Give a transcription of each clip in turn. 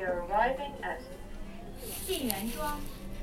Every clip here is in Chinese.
You're arriving at 晋源庄。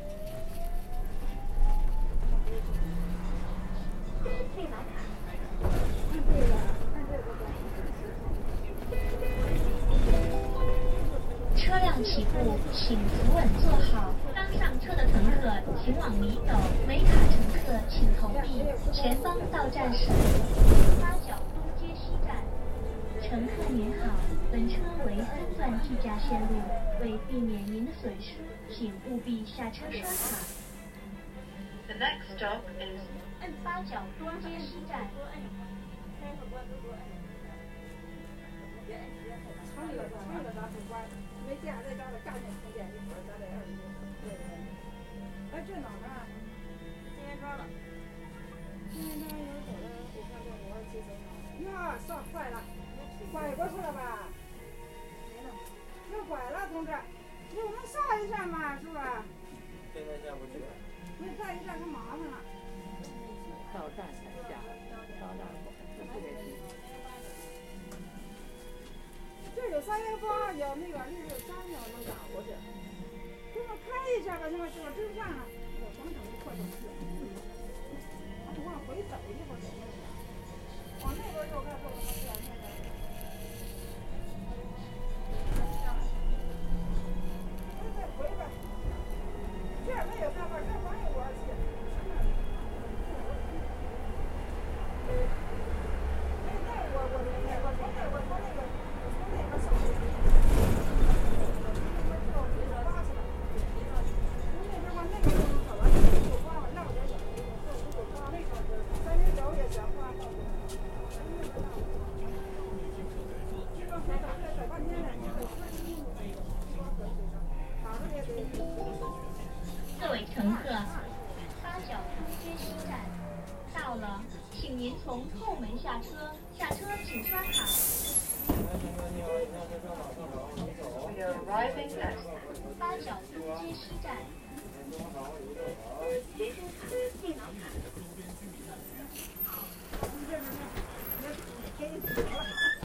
车辆起步，请扶稳坐好。刚上车的乘客请往里走，没卡乘客请投币。前方到站是八角东街西站。乘客您好，本车为3段计价线路，为避免您的损失，请务必下车刷卡。 The next stop is 八角东街西站。 没见在这儿干点充电，一会儿咱得20多。对。哎，这哪儿呢？金源庄了。金源庄有走了，我看这57层。呀，上坏了，拐过去了吧？没了，又拐了，同志。你我们上一站嘛，是吧？ 现在下不去了。 那上一站可麻烦了。 到站才下，到站不得去。 这有3元方，有那个63秒能打过去。给我开一下吧，行吧，这个真上了，我整整一块东西。我往回走一会儿走那个，往那边就看坐了那个。再回吧，这儿没有办法，这儿没有多少钱。 各位乘客，八角东街西站到了，请您从后门下车，下车请刷卡。 We are arriving at 八角东街西站。